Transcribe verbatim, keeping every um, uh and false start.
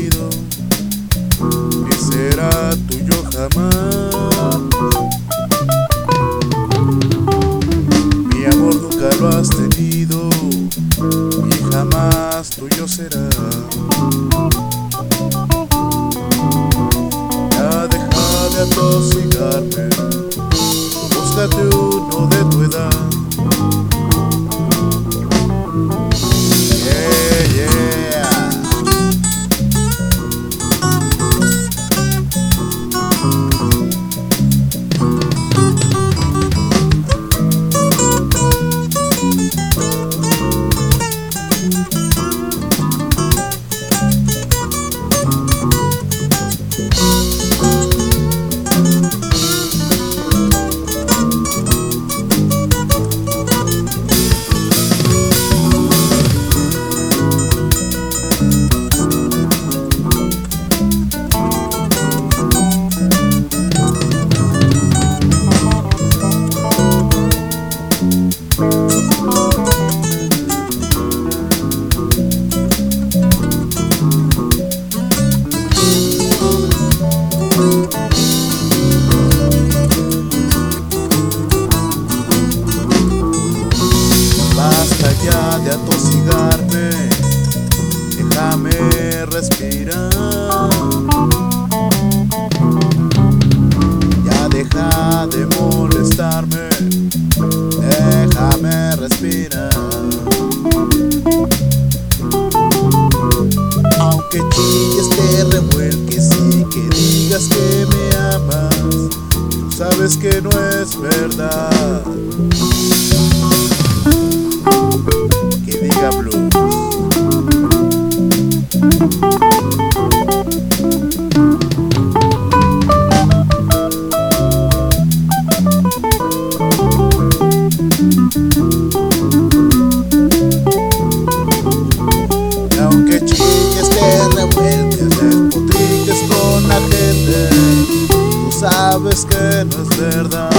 tenido y será tuyo jamás. Mi amor nunca lo has tenido y jamás tuyo será. Ya deja de atosigarme, búscate uno de tu edad. Basta ya de atosigarme, déjame respirar. Ya deja de molestarme, déjame respirar. Aunque chilles, te revuelques y que digas que me amas, tú sabes que no es verdad. Que diga blues. Y aunque chilles, te revuelques, despotriques con la gente, tú sabes que no es verdad.